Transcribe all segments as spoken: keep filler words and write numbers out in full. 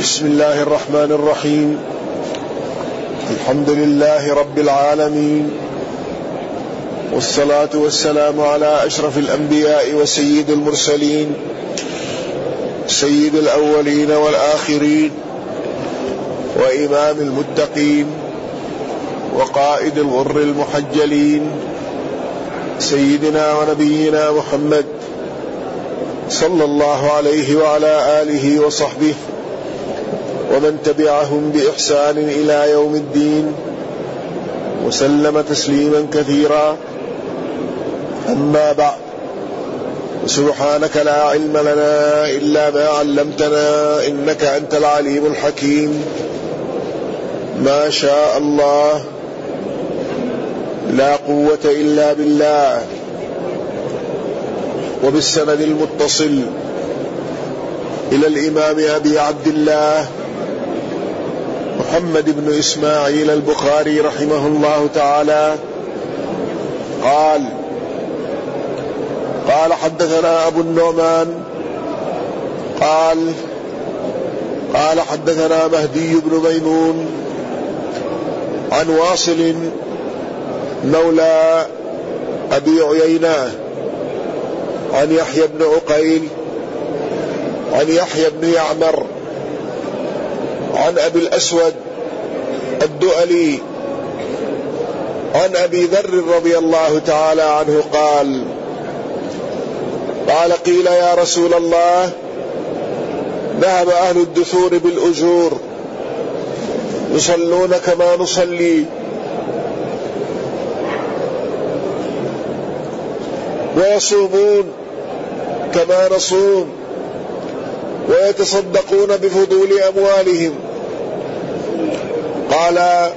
بسم الله الرحمن الرحيم. الحمد لله رب العالمين، والصلاة والسلام على أشرف الأنبياء وسيد المرسلين، سيد الأولين والآخرين، وإمام المتقين، وقائد الغر المحجلين، سيدنا ونبينا محمد صلى الله عليه وعلى آله وصحبه ومن تبعهم بإحسان إلى يوم الدين، وسلم تسليما كثيرا. أما بعد، سبحانك لا علم لنا إلا ما علمتنا إنك أنت العليم الحكيم. ما شاء الله، لا قوة إلا بالله. وبالسند المتصل إلى الإمام أبي عبد الله محمد بن إسماعيل البخاري رحمه الله تعالى قال قال حدثنا أبو النعمان قال قال حدثنا مهدي بن ميمون عن واصل مولى أبي عيينة عن يحيى بن عقيل عن يحيى بن يعمر عن أبي الأسود الدؤلي عن أبي ذر رضي الله تعالى عنه قال قال قيل يا رسول الله، ذهب أهل الدثور بالأجور يصلون كما نصلي ويصومون كما نصوم ويتصدقون بفضول أموالهم. قال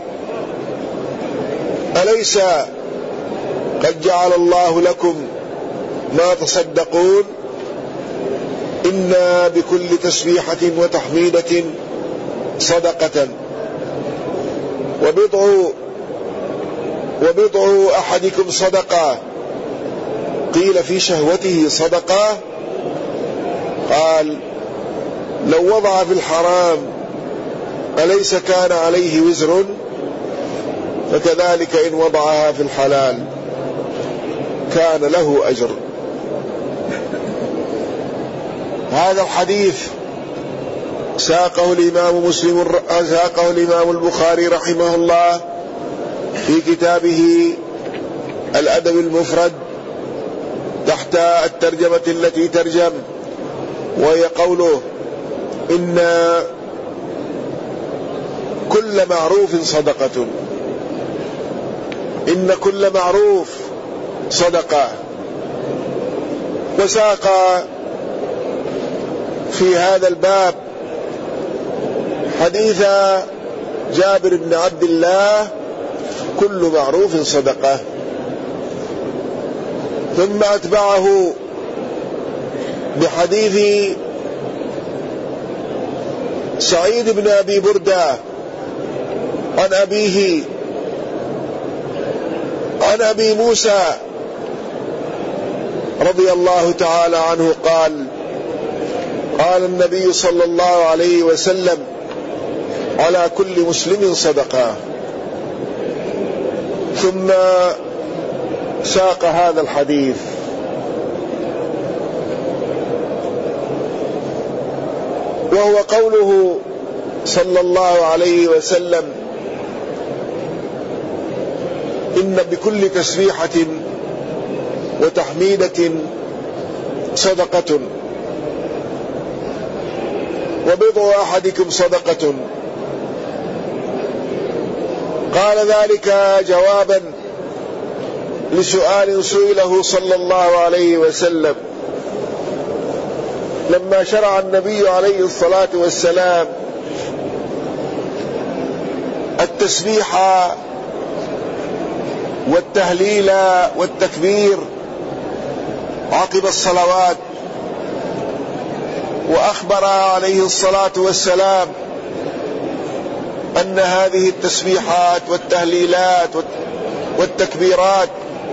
أليس قد جعل الله لكم ما تصدقون؟ إنا بكل تسبيحة وتحميدة صدقة، وبضع وبضع أحدكم صدقة. قيل في شهوته صدقة؟ قال لو وضع في الحرام أليس كان عليه وزر؟ فكذلك إن وضعها في الحلال كان له أجر. هذا الحديث ساقه الإمام مسلم ساقه الإمام البخاري رحمه الله في كتابه الأدب المفرد تحت الترجمة التي ترجم، وهي قوله إن كل معروف صدقة. إن كل معروف صدقة. وساق في هذا الباب حديث جابر بن عبد الله كل معروف صدقة، ثم أتبعه بحديث سعيد بن أبي بردة عن أبيه عن أبي موسى رضي الله تعالى عنه قال قال النبي صلى الله عليه وسلم على كل مسلم صدقة. ثم ساق هذا الحديث. وهو قوله صلى الله عليه وسلم إن بكل تسبيحة وتحميدة صدقة، وبضع أحدكم صدقة. قال ذلك جوابا لسؤال سئله صلى الله عليه وسلم لما شرع النبي عليه الصلاة والسلام التسبيح والتهليل والتكبير عقب الصلوات، وأخبر عليه الصلاة والسلام أن هذه التسبيحات والتهليلات والتكبيرات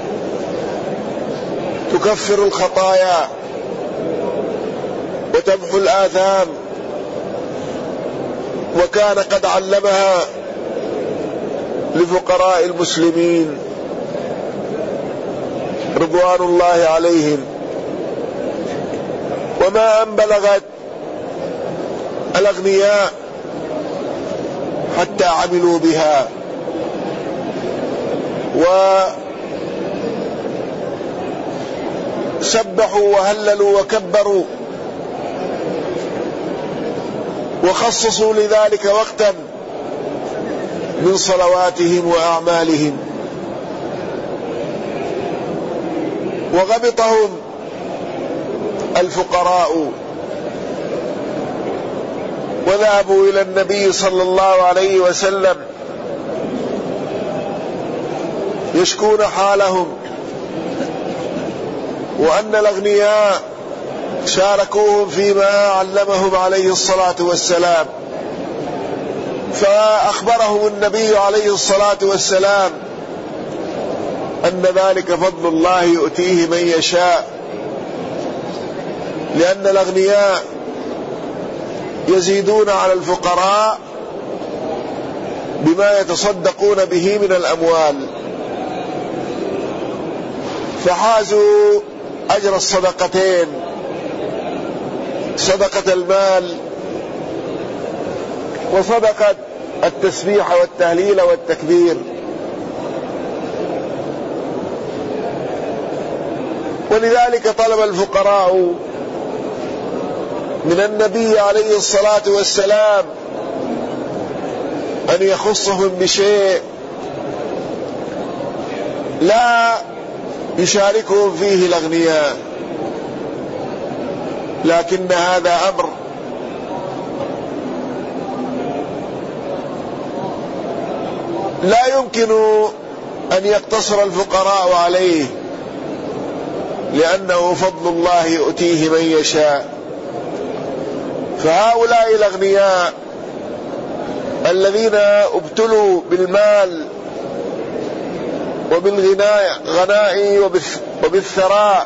تكفر الخطايا وتمحو الآثام وكان قد علمها لفقراء المسلمين رضوان الله عليهم، وما أن بلغت الأغنياء حتى عملوا بها وسبحوا وهللوا وكبروا وخصصوا لذلك وقتا من صلواتهم وأعمالهم، وغبطهم الفقراء وذهبوا إلى النبي صلى الله عليه وسلم يشكون حالهم، وأن الأغنياء شاركوهم فيما علمهم عليه الصلاة والسلام، فأخبرهم النبي عليه الصلاة والسلام أن ذلك فضل الله يؤتيه من يشاء، لأن الأغنياء يزيدون على الفقراء بما يتصدقون به من الأموال، فحازوا أجر الصدقتين، صدقة المال وصدقة التسبيح والتهليل والتكبير. ولذلك طلب الفقراء من النبي عليه الصلاة والسلام أن يخصهم بشيء لا يشاركهم فيه الأغنياء، لكن هذا أمر لا يمكن أن يقتصر الفقراء عليه، لأنه فضل الله يؤتيه من يشاء. فهؤلاء الأغنياء الذين ابتلوا بالمال وبالغناء وبالثراء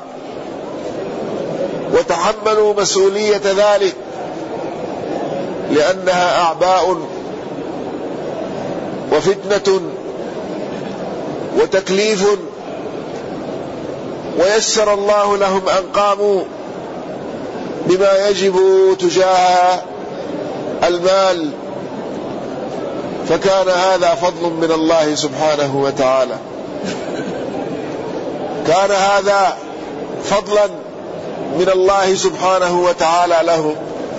وتحملوا مسؤولية ذلك لأنها أعباء وفتنة وتكليف، ويسر الله لهم أن قاموا بما يجب تجاه المال، فكان هذا فضل من الله سبحانه وتعالى، كان هذا فضلا من الله سبحانه وتعالى لهم،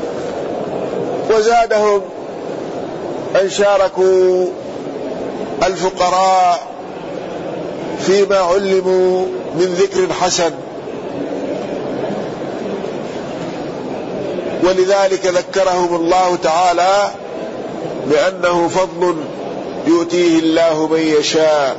وزادهم أن شاركوا الفقراء فيما علموا من ذكر حسن. ولذلك ذكرهم الله تعالى بأنه فضل يؤتيه الله من يشاء.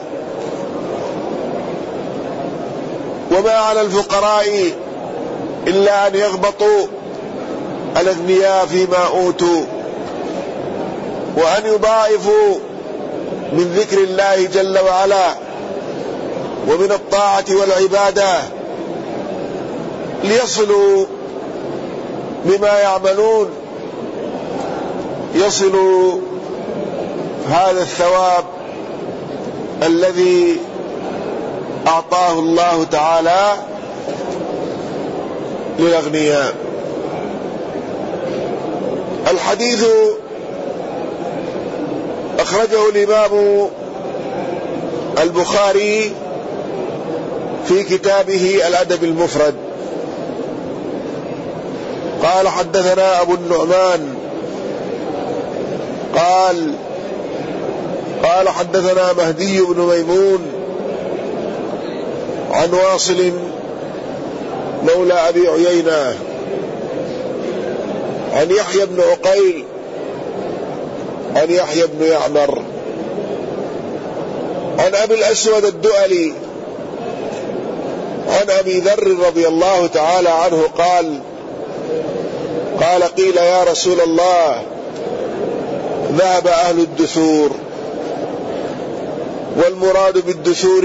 وما على الفقراء إلا أن يغبطوا الأغنياء فيما أوتوا، وأن يضاعفوا من ذكر الله جل وعلا ومن الطاعة والعبادة ليصلوا بما يعملون، يصلوا هذا الثواب الذي أعطاه الله تعالى للأغنياء. الحديث أخرجه الإمام البخاري في كتابه الأدب المفرد. قال حدثنا أبو النعمان قال قال حدثنا مهدي بن ميمون عن واصل مولى أبي عيينة عن يحيى بن عقيل عن يحيى بن يعمر عن أبي الأسود الدؤلي عن أبي ذر رضي الله تعالى عنه قال قال قيل يا رسول الله ذهب أهل الدثور، والمراد بالدثور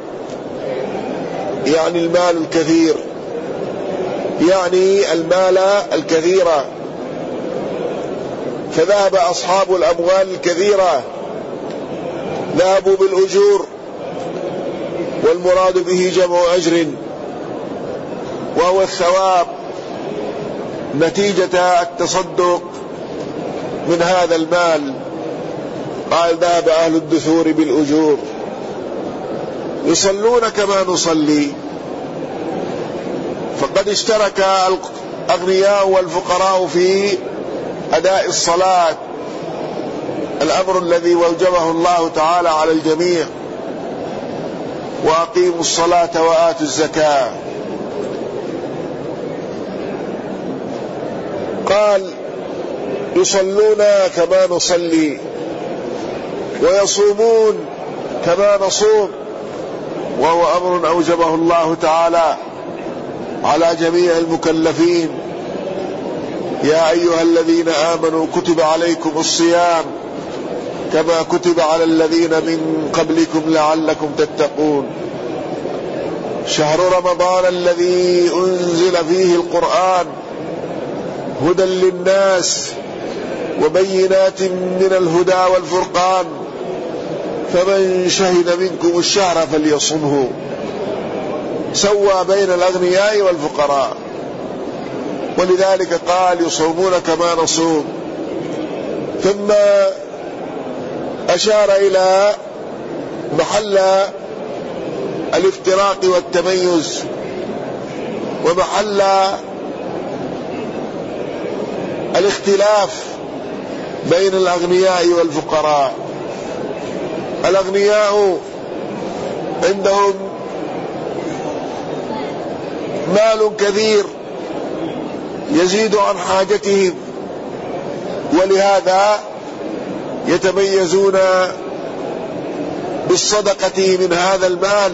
يعني المال الكثير، يعني المال الكثير، فذهب أصحاب الأموال الكثيرة ذهبوا بالأجور، والمراد به جمع أجر، وهو الثواب نتيجة التصدق من هذا المال. قال ذهب أهل الدثور بالأجور. يصلون كما نصلي، فقد اشترك الأغنياء والفقراء في أداء الصلاة، الأمر الذي وجبه الله تعالى على الجميع: وأقيموا الصلاة وآتوا الزكاة. قال يصلون كما نصلي، ويصومون كما نصوم، وهو أمر أوجبه الله تعالى على جميع المكلفين: يا أيها الذين آمنوا كتب عليكم الصيام كما كتب على الذين من قبلكم لعلكم تتقون. شهر رمضان الذي أنزل فيه القرآن هدى للناس وبينات من الهدى والفرقان، فمن شهد منكم الشهر فليصمه. سوى بين الأغنياء والفقراء، ولذلك قال يصومون كما نصوم. ثم أشار إلى محل الافتراق والتميز، ومحل الاختلاف بين الأغنياء والفقراء. الأغنياء عندهم مال كثير يزيد عن حاجتهم، ولهذا يتميزون بالصدقة من هذا المال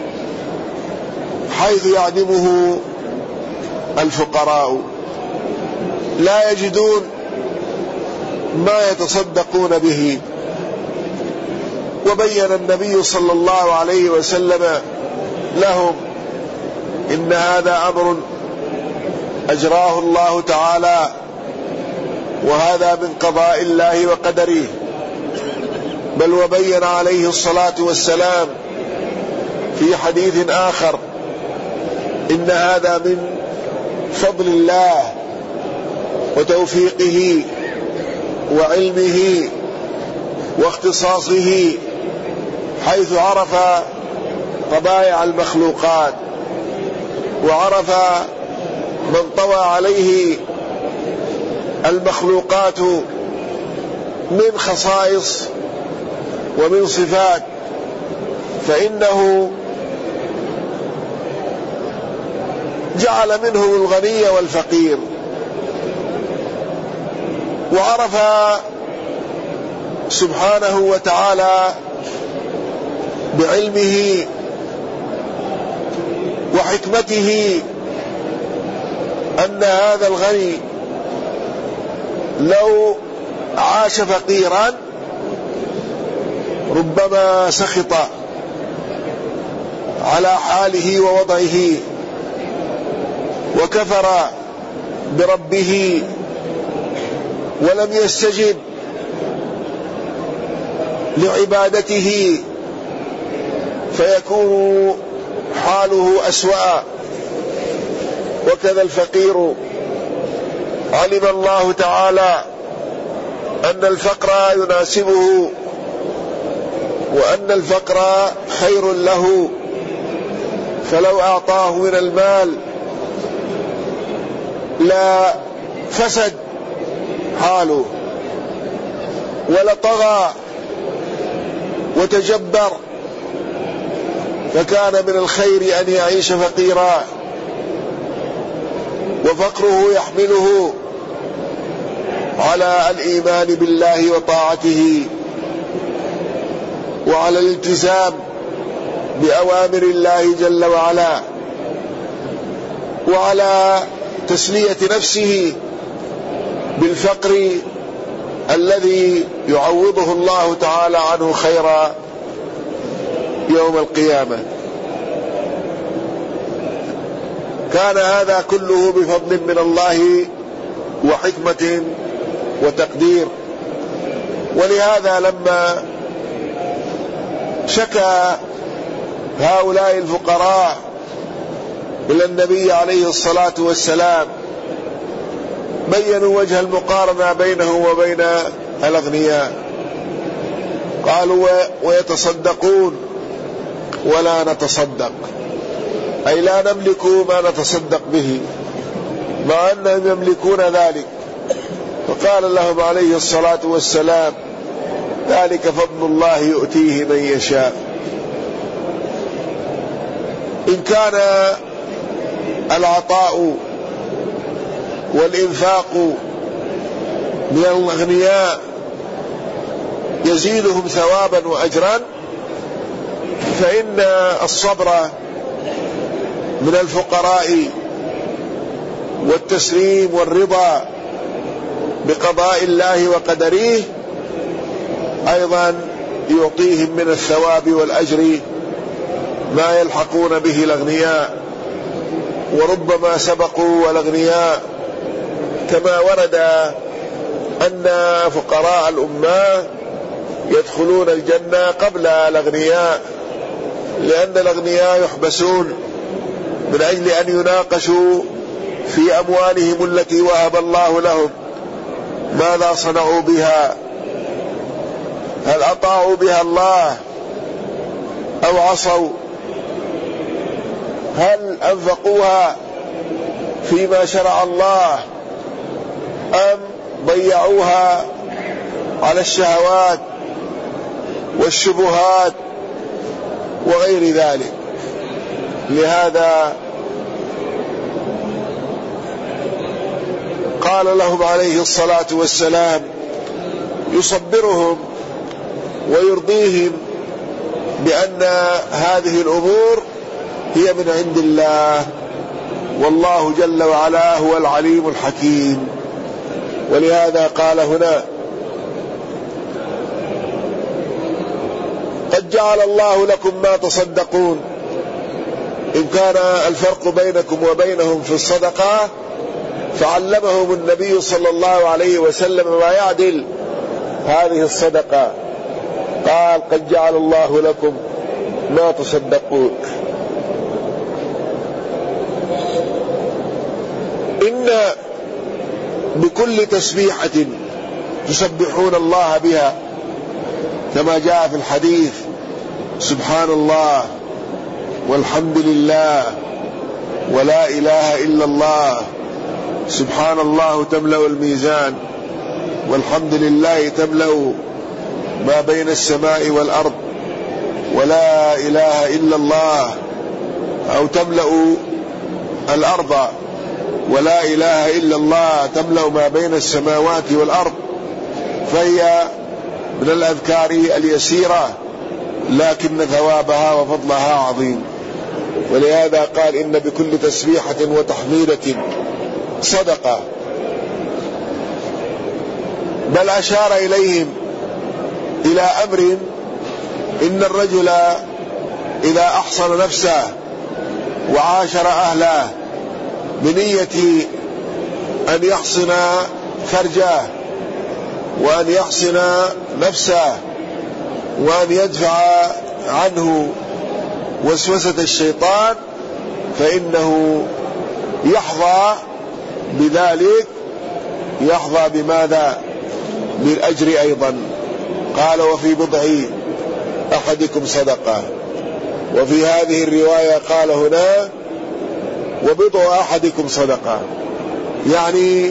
حيث يعدمه الفقراء، لا يجدون ما يتصدقون به. وبين النبي صلى الله عليه وسلم لهم إن هذا أمر أجراه الله تعالى، وهذا من قضاء الله وقدره. بل وبين عليه الصلاة والسلام في حديث آخر إن هذا من فضل الله وتوفيقه وعلمه واختصاصه، حيث عرف طبائع المخلوقات، وعرف من طوى عليه المخلوقات من خصائص ومن صفات، فإنه جعل منهم الغني والفقير، وعرف سبحانه وتعالى بعلمه وحكمته أن هذا الغني لو عاش فقيرا ربما سخط على حاله ووضعه وكفر بربه ولم يستجب لعبادته، فيكون حاله أسوأ. وكذا الفقير علم الله تعالى أن الفقر يناسبه، وأن الفقر خير له، فلو أعطاه من المال لا فسد حاله ولطغى وتجبر، فكان من الخير أن يعيش فقيرا، وفقره يحمله على الإيمان بالله وطاعته، وعلى الالتزام بأوامر الله جل وعلا، وعلى تسلية نفسه بالفقر الذي يعوضه الله تعالى عنه خيرا يوم القيامة. كان هذا كله بفضل من الله وحكمة وتقدير. ولهذا لما شكى هؤلاء الفقراء إلى النبي عليه الصلاة والسلام بينوا وجه المقارنة بينه وبين الأغنياء، قالوا ويتصدقون ولا نتصدق، أي لا نملك ما نتصدق به مع أنهم يملكون ذلك. فقال لهم عليه الصلاة والسلام ذلك فضل الله يؤتيه من يشاء. إن كان العطاء والإنفاق من الأغنياء يزيدهم ثوابا وأجرا، فإن الصبر من الفقراء والتسليم والرضا بقضاء الله وقدره أيضا يعطيهم من الثواب والأجر ما يلحقون به الأغنياء. وربما سبقوا الأغنياء، كما ورد أن فقراء الأمة يدخلون الجنة قبل الأغنياء، لأن الأغنياء يحبسون من أجل أن يناقشوا في أموالهم التي وهب الله لهم ماذا صنعوا بها، هل أطاعوا بها الله أو عصوا، هل أنفقوها فيما شرع الله أم ضيعوها على الشهوات والشبهات وغير ذلك. لهذا قال لهم عليه الصلاة والسلام يصبرهم ويرضيهم بأن هذه الأمور هي من عند الله، والله جل وعلا هو العليم الحكيم. ولهذا قال هنا قد جعل الله لكم ما تصدقون. إن كان الفرق بينكم وبينهم في الصدقة فعلمهم النبي صلى الله عليه وسلم ما يعدل هذه الصدقة، قال قد جعل الله لكم ما تصدقون. إن بكل تسبيحة تسبحون الله بها كما جاء في الحديث سبحان الله والحمد لله ولا إله إلا الله، سبحان الله تملأ الميزان والحمد لله تملأ ما بين السماء والأرض، ولا إله إلا الله أو تملأ الأرض ولا إله إلا الله تملأ ما بين السماوات والأرض. فهي من الأذكار اليسيرة لكن ثوابها وفضلها عظيم. ولهذا قال إن بكل تسبيحة وتحميدة صدقة. بل أشار إليهم إلى أمر إن الرجل إذا أحصن نفسه وعاشر أهله بنية أن يحصن فرجه وأن يحصن نفسه وأن يدفع عنه وسوسة الشيطان فإنه يحظى بذلك، يحظى بماذا؟ بالأجر أيضا. قال وفي بضع أحدكم صدقة. وفي هذه الرواية قال هنا وبضع أحدكم صدقة، يعني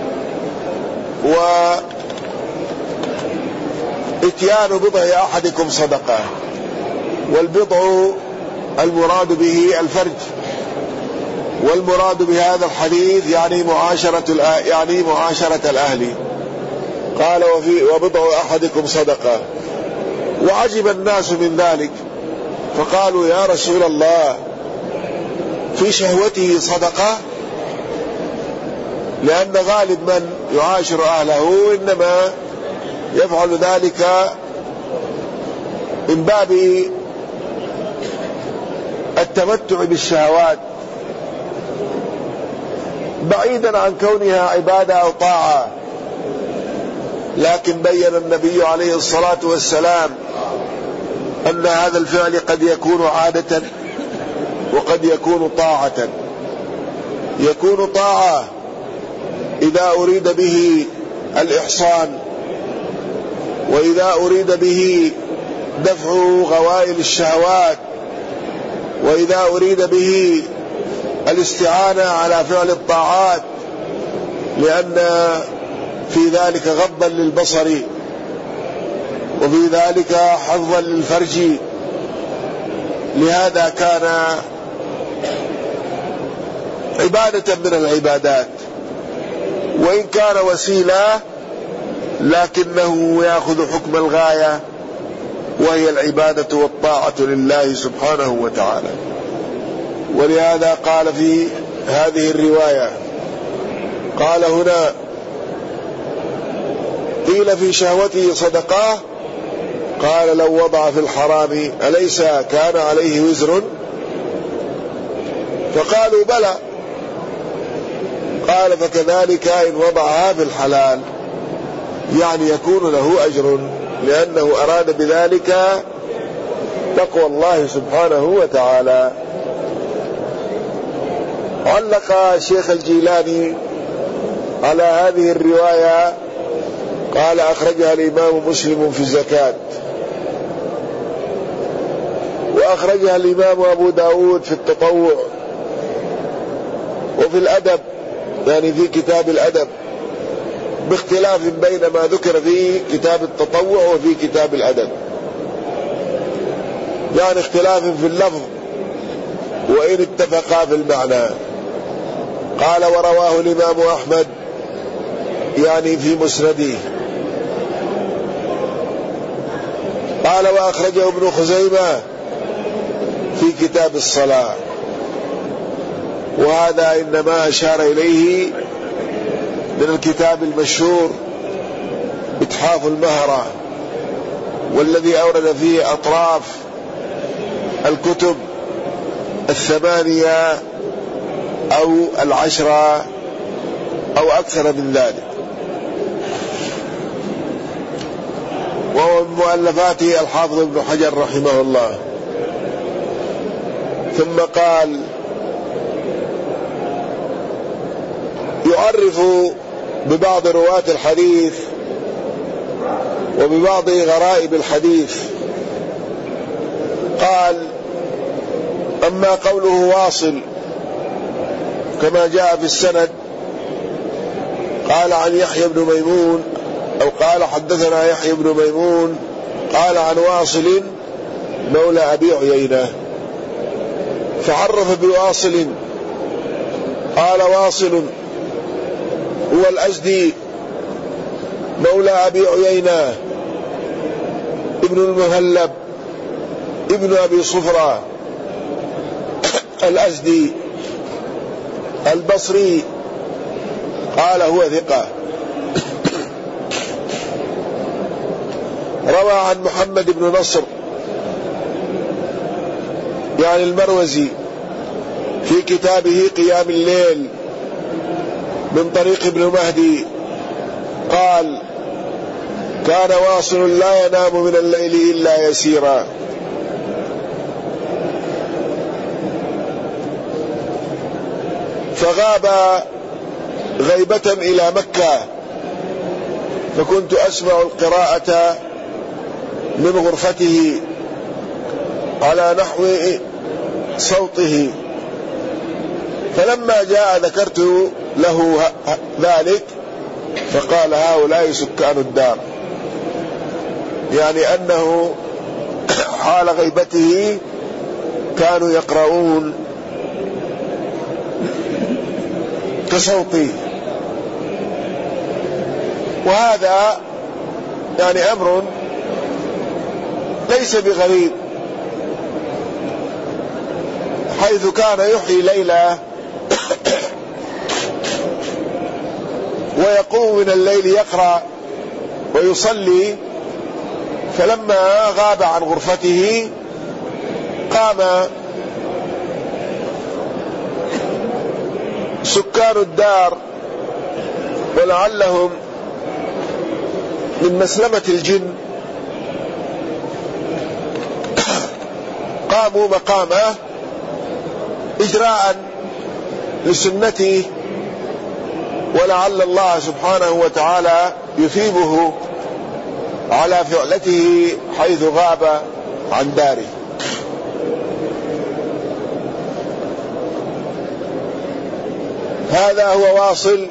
وإتيان بضع أحدكم صدقة. والبضع المراد به الفرج، والمراد بهذا الحديث يعني معاشرة يعني معاشرة الأهل. قال وفي وبضع أحدكم صدقة. وعجب الناس من ذلك فقالوا يا رسول الله في شهوته صدقة؟ لأن غالب من يعاشر أهله إنما يفعل ذلك من باب التمتع بالشهوات بعيدا عن كونها عبادة أو طاعة. لكن بين النبي عليه الصلاة والسلام أن هذا الفعل قد يكون عادة وقد يكون طاعة. يكون طاعة إذا أريد به الإحصان، وإذا أريد به دفع غوائل الشهوات، وإذا أريد به الاستعانة على فعل الطاعات، لأن في ذلك غضا للبصر وفي ذلك حظا للفرج. لهذا كان عبادة من العبادات، وإن كان وسيلة لكنه يأخذ حكم الغاية، وهي العبادة والطاعة لله سبحانه وتعالى. ولهذا قال في هذه الرواية، قال هنا: قيل في شهوته صدقة، قال: لو وضع في الحرام أليس كان عليه وزر؟ فقالوا: بلى. قال: فكذلك إن وضعها في الحلال، يعني يكون له أجر، لأنه أراد بذلك تقوى الله سبحانه وتعالى. علق الشيخ الجيلاني على هذه الرواية، قال: أخرجها الإمام مسلم في الزكاة، وأخرجها الإمام أبو داود في التطوع وفي الأدب، يعني في كتاب الأدب، باختلاف بين ما ذكر في كتاب التطوع وفي كتاب الأدب، يعني اختلاف في اللفظ وإن اتفقا في المعنى. قال: ورواه الإمام أحمد، يعني في مسنده. قال: وأخرجه ابن خزيمة في كتاب الصلاة. وهذا إنما أشار إليه من الكتاب المشهور إتحاف المهرة، والذي أورد فيه أطراف الكتب الثمانية أو العشرة أو أكثر من ذلك، وهو من مؤلفاته الحافظ ابن حجر رحمه الله. ثم قال: يعرف ببعض رواة الحديث وببعض غرائب الحديث. قال: أما قوله واصل كما جاء في السند، قال عن يحيى بن ميمون، أو قال حدثنا يحيى بن ميمون قال عن واصل مولى أبي عيينة، فعرف بواصل، قال: واصل هو الأزدي مولى أبي عيينة ابن المهلب ابن أبي صفرة الأزدي البصري. قال: هو ثقة. روى عن محمد بن نصر يعني المروزي في كتابه قيام الليل من طريق ابن مهدي، قال: كان واصل لا ينام من الليل إلا يسيرا. فغاب غيبة إلى مكة، فكنت أسمع القراءة من غرفته على نحو صوته، فلما جاء ذكرت له ذلك، فقال: هؤلاء سكان الدار، يعني أنه حال غيبته كانوا يقرؤون كصوتي. وهذا يعني أمر ليس بغريب، حيث كان يحيي ليلة ويقوم من الليل يقرأ ويصلي، فلما غاب عن غرفته قام سكان الدار ولعلهم من مسلمة الجن قاموا مقامه إجراء لسنته، ولعل الله سبحانه وتعالى يثيبه على فعلته حيث غاب عن داره. هذا هو واصل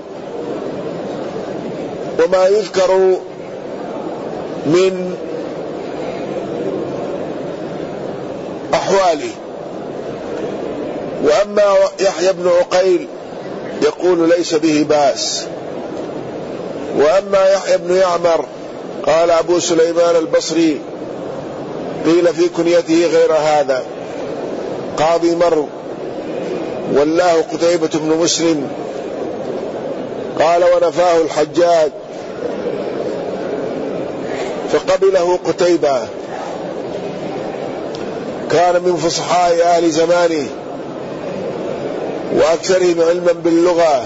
وما يذكر من أحواله. وأما يحيى بن عقيل يقول ليس به بأس. وأما يحيى بن يعمر قال أبو سليمان البصري قيل في كنيته غير هذا، قاضي مرو والله قتيبة بن مسلم قال ونفاه الحجاج فقبله قتيبة، كان من فصحاء أهل زمانه وأكثرهم علما باللغة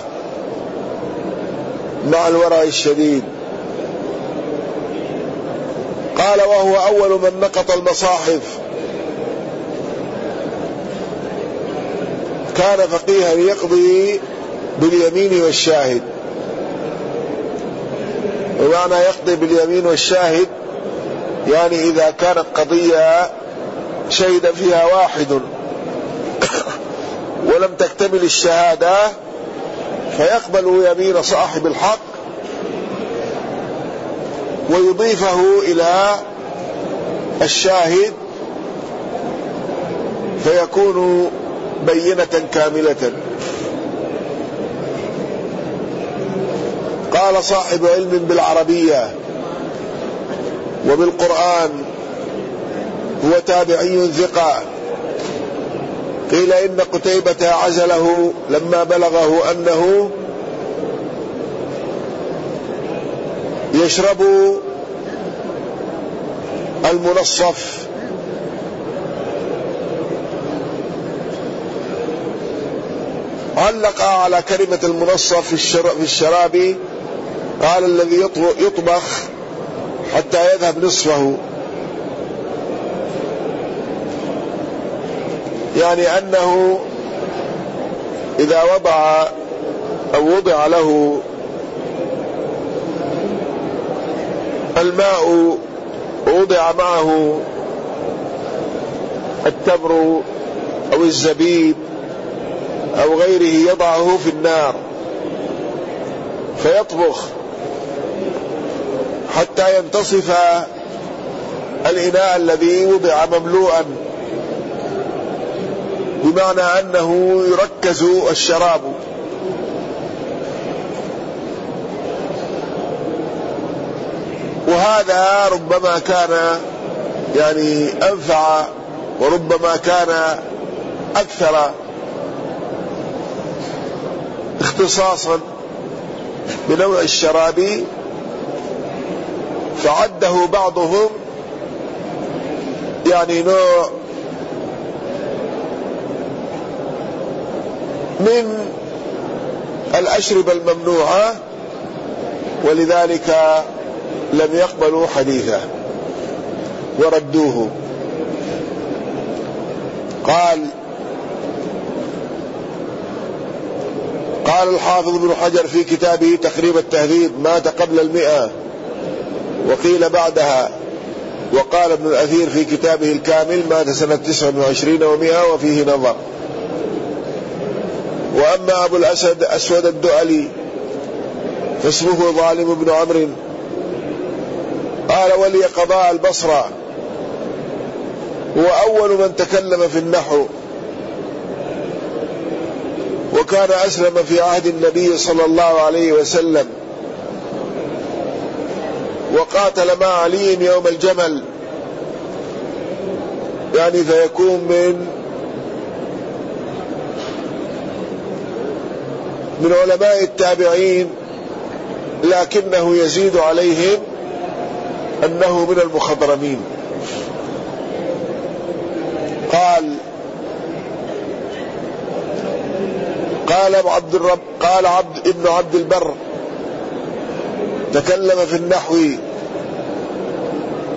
مع الورع الشديد. قال وهو أول من نقط المصاحف، كان فقيها يقضي باليمين والشاهد. ومعنى يقضي باليمين والشاهد يعني إذا كانت قضية شهد فيها واحد ولم تكتمل الشهادة فيقبل يمين صاحب الحق ويضيفه إلى الشاهد فيكون بينة كاملة. قال صاحب علم بالعربية وبالقرآن، هو تابعي ثقة. قيل إن قتيبة عزله لما بلغه أنه يشرب المنصف، علق على كلمة المنصف في الشراب، قال الذي يطبخ حتى يذهب نصفه، يعني أنه إذا وضع أو وضع له الماء ووضع معه التمر أو الزبيب أو غيره يضعه في النار فيطبخ حتى ينتصف الإناء الذي وضع مملوءا، بمعنى أنه يركز الشراب. وهذا ربما كان يعني أنفع وربما كان أكثر اختصاصا بنوع الشراب، فعده بعضهم يعني نوع من الأشربة الممنوعة، ولذلك لم يقبلوا حديثه وردوه. قال قال الحافظ ابن حجر في كتابه تقريب التهذيب مات قبل المئة وقيل بعدها، وقال ابن الأثير في كتابه الكامل مات سنة تسع وعشرين ومئة وفيه نظر. وأما أبو الأسد أسود الدؤلي فاسمه ظالم بن عمرو، قال ولي قضاء البصرة، هو أول من تكلم في النحو، وكان أسلم في عهد النبي صلى الله عليه وسلم، وقاتل مع علي يوم الجمل، يعني فيكون من من علماء التابعين، لكنه يزيد عليهم أنه من المخضرمين. قال قال عبد الرب قال عبد ابن عبد البر تكلم في النحو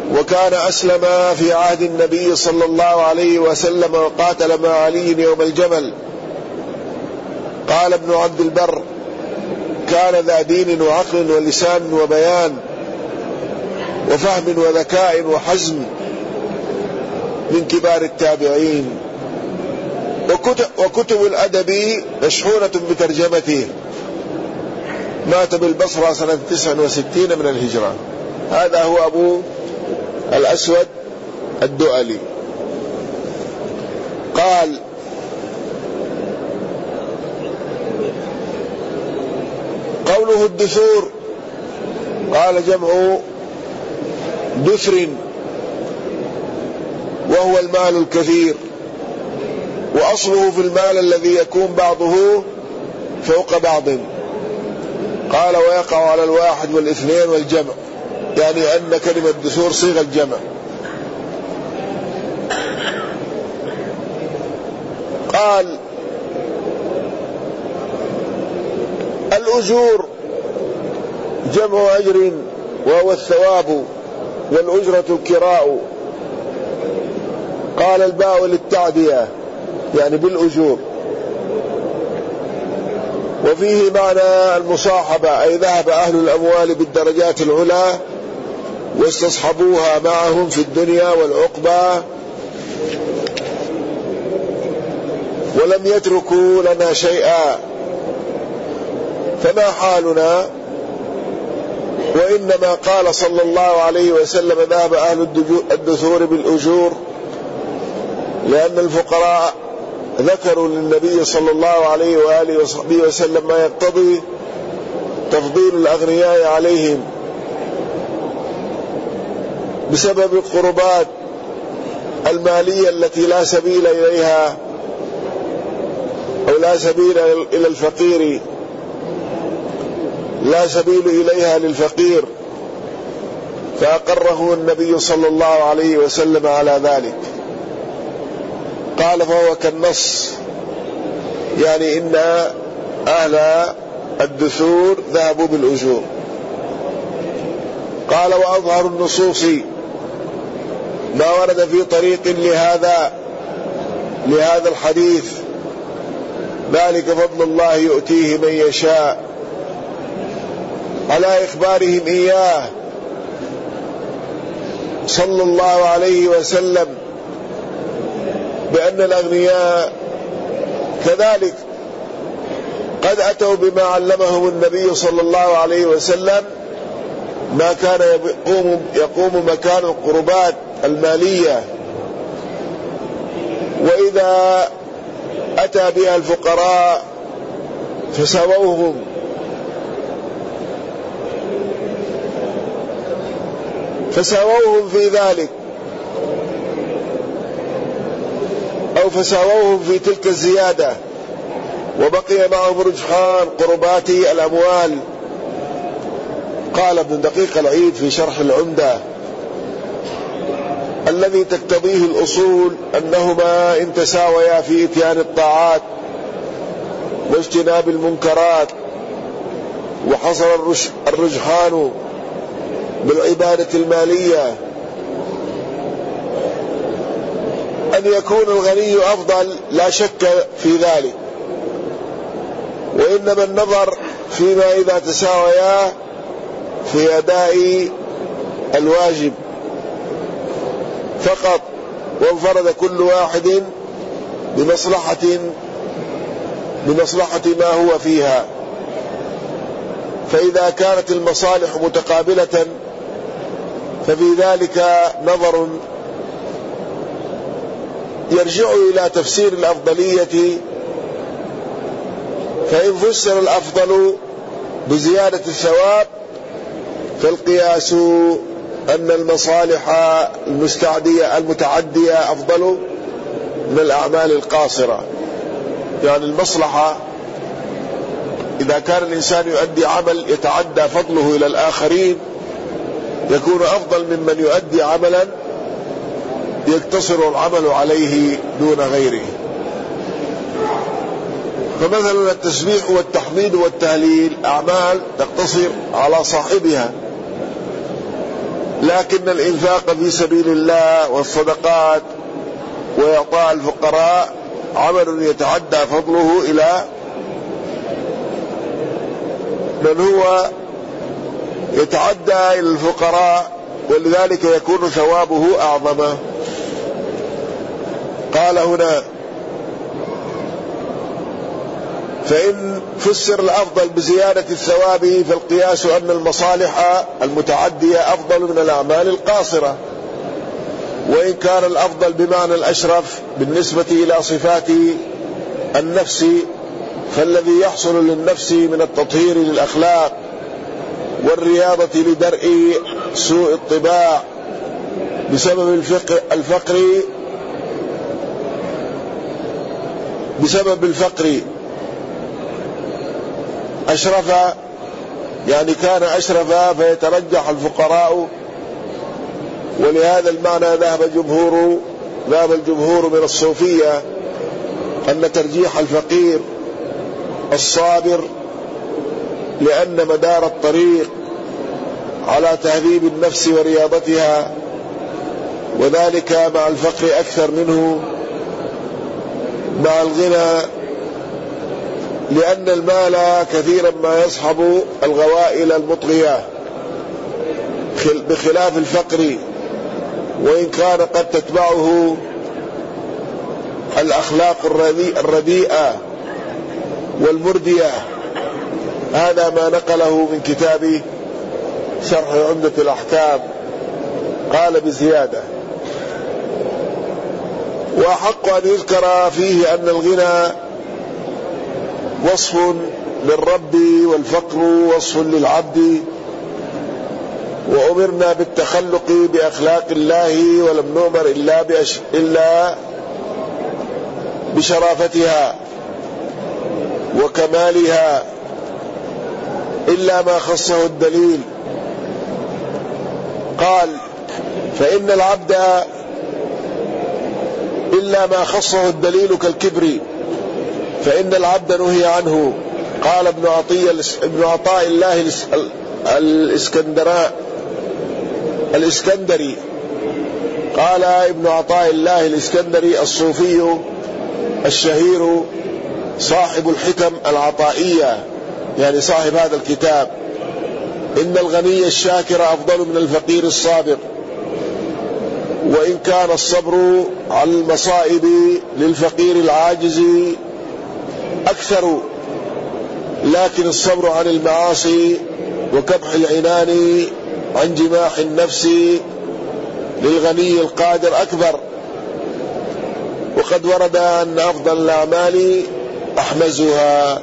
وكان أسلم في عهد النبي صلى الله عليه وسلم وقاتل مع علي يوم الجمل. قال ابن عبد البر: كان ذا دين وعقل ولسان وبيان وفهم وذكاء وحزم، من كبار التابعين، وكتب, وكتب الأدب مشحونة بترجمته. مات بالبصرة سنة تسع وستين من الهجرة. هذا هو أبو الأسود الدؤلي. قال: قوله الدثور، قال جمع دثر، وهو المال الكثير، وأصله في المال الذي يكون بعضه فوق بعض. قال: ويقع على الواحد والاثنين والجمع، يعني أن كلمة دثور صيغة الجمع. قال: الأجور جمع أجر، وهو الثواب، والأجرة الكراء. قال: الباء للتعدية، يعني بالأجور. وفيه معنى المصاحبة، أي ذهب أهل الأموال بالدرجات العلى واستصحبوها معهم في الدنيا والعقبى، ولم يتركوا لنا شيئا. فما حالنا؟ وإنما قال صلى الله عليه وسلم: ذهب أهل الدثور بالأجور، لأن الفقراء ذكروا للنبي صلى الله عليه وآله وصحبه وسلم ما يقتضي تفضيل الأغنياء عليهم بسبب القربات المالية التي لا سبيل إليها، أو لا سبيل إلى الفقير، لا سبيل إليها للفقير، فأقره النبي صلى الله عليه وسلم على ذلك. قال: فهو كالنص، يعني إن أهل الدثور ذهبوا بالأجور. قال: وأظهر النصوص ما ورد في طريق لهذا لهذا الحديث، ذلك فضل الله يؤتيه من يشاء، على إخبارهم إياه صلى الله عليه وسلم بأن الأغنياء كذلك قد أتوا بما علمهم النبي صلى الله عليه وسلم، ما كان يقوم, يقوم مكان القربات المالية. وإذا أتى بها الفقراء فسووهم، فساووهم في ذلك، أو فساووهم في تلك الزيادة، وبقي معهم رجحان قربات الأموال. قال ابن دقيق العيد في شرح العمدة: الذي تقتضيه الأصول أنهما إن تساويا في إتيان الطاعات واجتناب المنكرات، وحصل الرجحان بالعبادة المالية، أن يكون الغني أفضل، لا شك في ذلك. وإنما النظر فيما إذا تساويا في أداء الواجب فقط، وانفرد كل واحد بمصلحة بمصلحة ما هو فيها. فإذا كانت المصالح متقابلة ففي ذلك نظر يرجع إلى تفسير الأفضلية. فإن فسر الأفضل بزيادة الثواب فالقياس أن المصالح المستعدية المتعدية أفضل من الأعمال القاصرة. يعني المصلحة إذا كان الإنسان يؤدي عمل يتعدى فضله إلى الآخرين يكون أفضل ممن يؤدي عملا يقتصر العمل عليه دون غيره. فمثلا التسبيح والتحميد والتهليل أعمال تقتصر على صاحبها، لكن الإنفاق في سبيل الله والصدقات وإعطاء الفقراء عمل يتعدى فضله إلى من هو يتعدى إلى الفقراء، ولذلك يكون ثوابه أعظم. قال هنا: فإن فسر الأفضل بزيادة الثواب فالقياس أن المصالح المتعدية أفضل من الأعمال القاصرة، وإن كان الأفضل بمعنى الأشرف بالنسبة إلى صفات النفس، فالذي يحصل للنفس من التطهير للأخلاق والرياضة لدرء سوء الطباع بسبب الفقر بسبب الفقر أشرف، يعني كان أشرف فيترجح الفقراء. ولهذا المعنى ذهب جمهور ذهب الجمهور من الصوفية أن ترجيح الفقير الصابر، لأن مدار الطريق على تهذيب النفس ورياضتها، وذلك مع الفقر أكثر منه مع الغنى، لأن المال كثيرا ما يصحب الغوائل المطغية بخلاف الفقر، وإن كان قد تتبعه الأخلاق الرديئة والمردية. هذا ما نقله من كتاب شرح عمدة الأحكام. قال بزيادة: وأحق أن يذكر فيه أن الغنى وصف للرب والفقر وصف للعبد، وأمرنا بالتخلق بأخلاق الله ولم نؤمر إلا, بأش... إلا بشرافتها وكمالها إلا ما خصه الدليل. قال: فإن العبد إلا ما خصه الدليل كالكبر، فإن العبد نهي عنه. قال ابن عطية ابن عطاء الله الإسكندراء الإسكندري قال ابن عطاء الله الإسكندري الصوفي الشهير صاحب الحكم العطائية، يعني صاحب هذا الكتاب: إن الغني الشاكر أفضل من الفقير الصابر، وإن كان الصبر على المصائب للفقير العاجز أكثر، لكن الصبر عن المعاصي وكبح العنان عن جماح النفس للغني القادر أكبر. وقد ورد أن أفضل الأعمال أحمزها،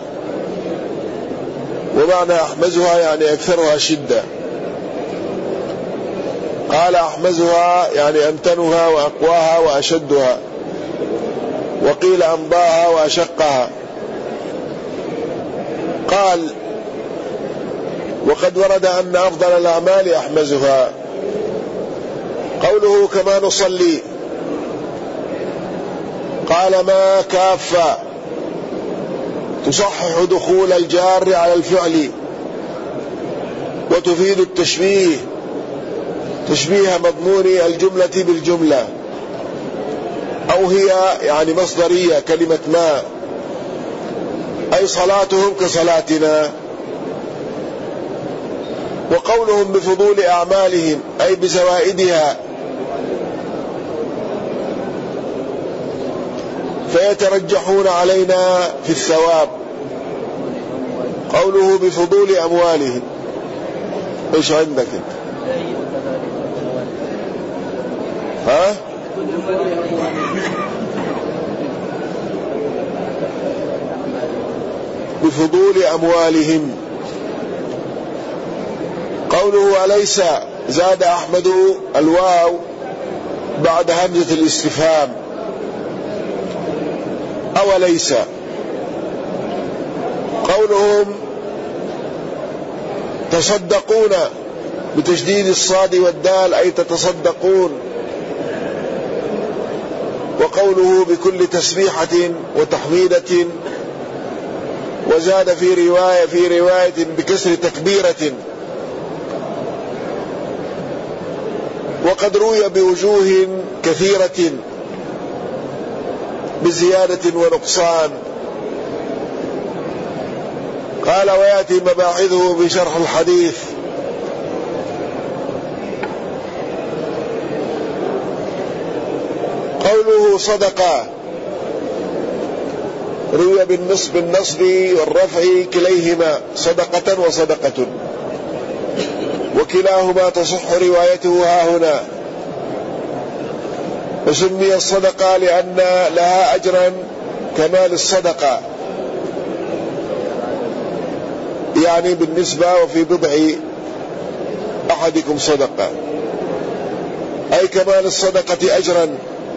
ومعنى أحمزها يعني أكثرها شدة. قال: أحمزها يعني أمتنها وأقواها وأشدها، وقيل أمضاها وأشقها. قال: وقد ورد أن أفضل الأعمال أحمزها. قوله: كما نصلي. قال: ما كافة تصحح دخول الجار على الفعل، وتفيد التشبيه تشبيه مضمون الجملة بالجملة، أو هي يعني مصدرية كلمة ما، أي صلاتهم كصلاتنا. وقولهم بفضول أعمالهم أي بزوائدها، فيترجحون علينا في الثواب. قوله بفضول أموالهم، إيش عندك انت؟ ها؟ بفضول أموالهم. قوله أليس زاد أحمد الواو بعد همزة الاستفهام، أو ليس. قولهم تصدقون بتشديد الصاد والدال أي تتصدقون. وقوله بكل تسبيحة وتحميدة، وزاد في رواية في رواية بكسر تكبيرة. وقد روي بوجوه كثيرة بزيادة ونقصان. قال ويأتي مباحثه بشرح الحديث. قوله صدقة روي بالنصب بالنصب والرفع كليهما صدقة وصدقة، وكلاهما تصح روايته ها هنا. وسمي الصدقة لأن لها أجرا كمال الصدقة، يعني بالنسبة وفي بضع أحدكم صدقة، أي كمال الصدقة أجرا،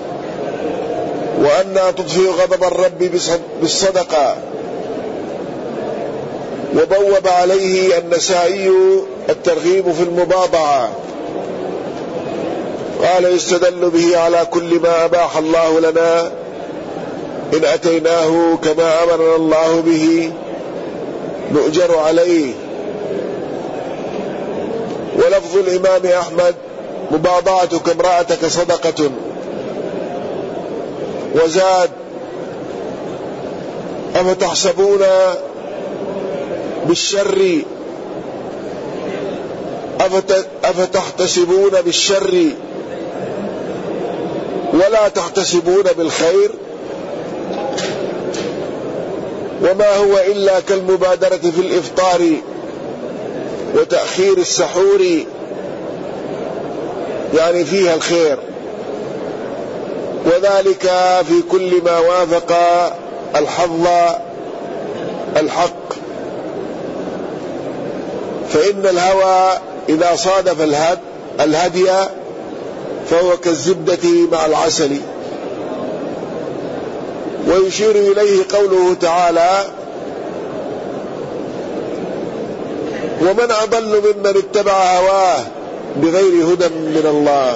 وأنها تطفئ غضب الرب بالصدقة. وبوب عليه النسائي الترغيب في المباضعة، قال يستدل به على كل ما أباح الله لنا إن أتيناه كما أمرنا الله به نؤجر عليه. ولفظ الإمام أحمد مباضعتك امرأتك صدقة. وزاد أفتحسبون بالشر أفتحتسبون بالشر ولا تحتسبون بالخير، وما هو إلا كالمبادرة في الإفطار وتأخير السحور، يعني فيها الخير، وذلك في كل ما وافق الحظ الحق. فإن الهوى إذا صادف الهد الهدي فهو كالزبدة مع العسل. ويشير إليه قوله تعالى ومن أضل ممن اتبع هواه بغير هدى من الله.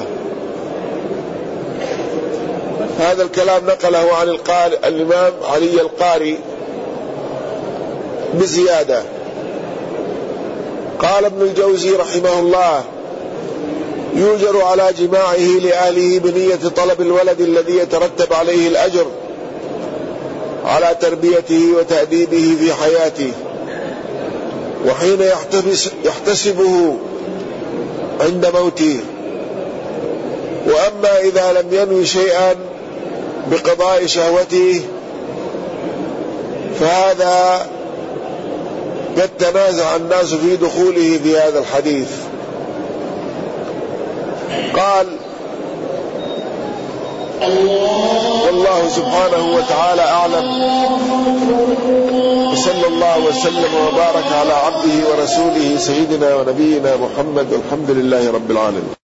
هذا الكلام نقله عن القارئ الإمام علي القاري بزيادة. قال ابن الجوزي رحمه الله يؤجر على جماعه لأهله بنية طلب الولد الذي يترتب عليه الأجر على تربيته وتأديبه في حياته، وحين يحتسبه عند موته. وأما إذا لم ينوي شيئا بقضاء شهوته فهذا قد تنازع الناس في دخوله في هذا الحديث. قال والله سبحانه وتعالى أعلم، وصلى الله وسلم وبارك على عبده ورسوله سيدنا ونبينا محمد، والحمد لله رب العالمين.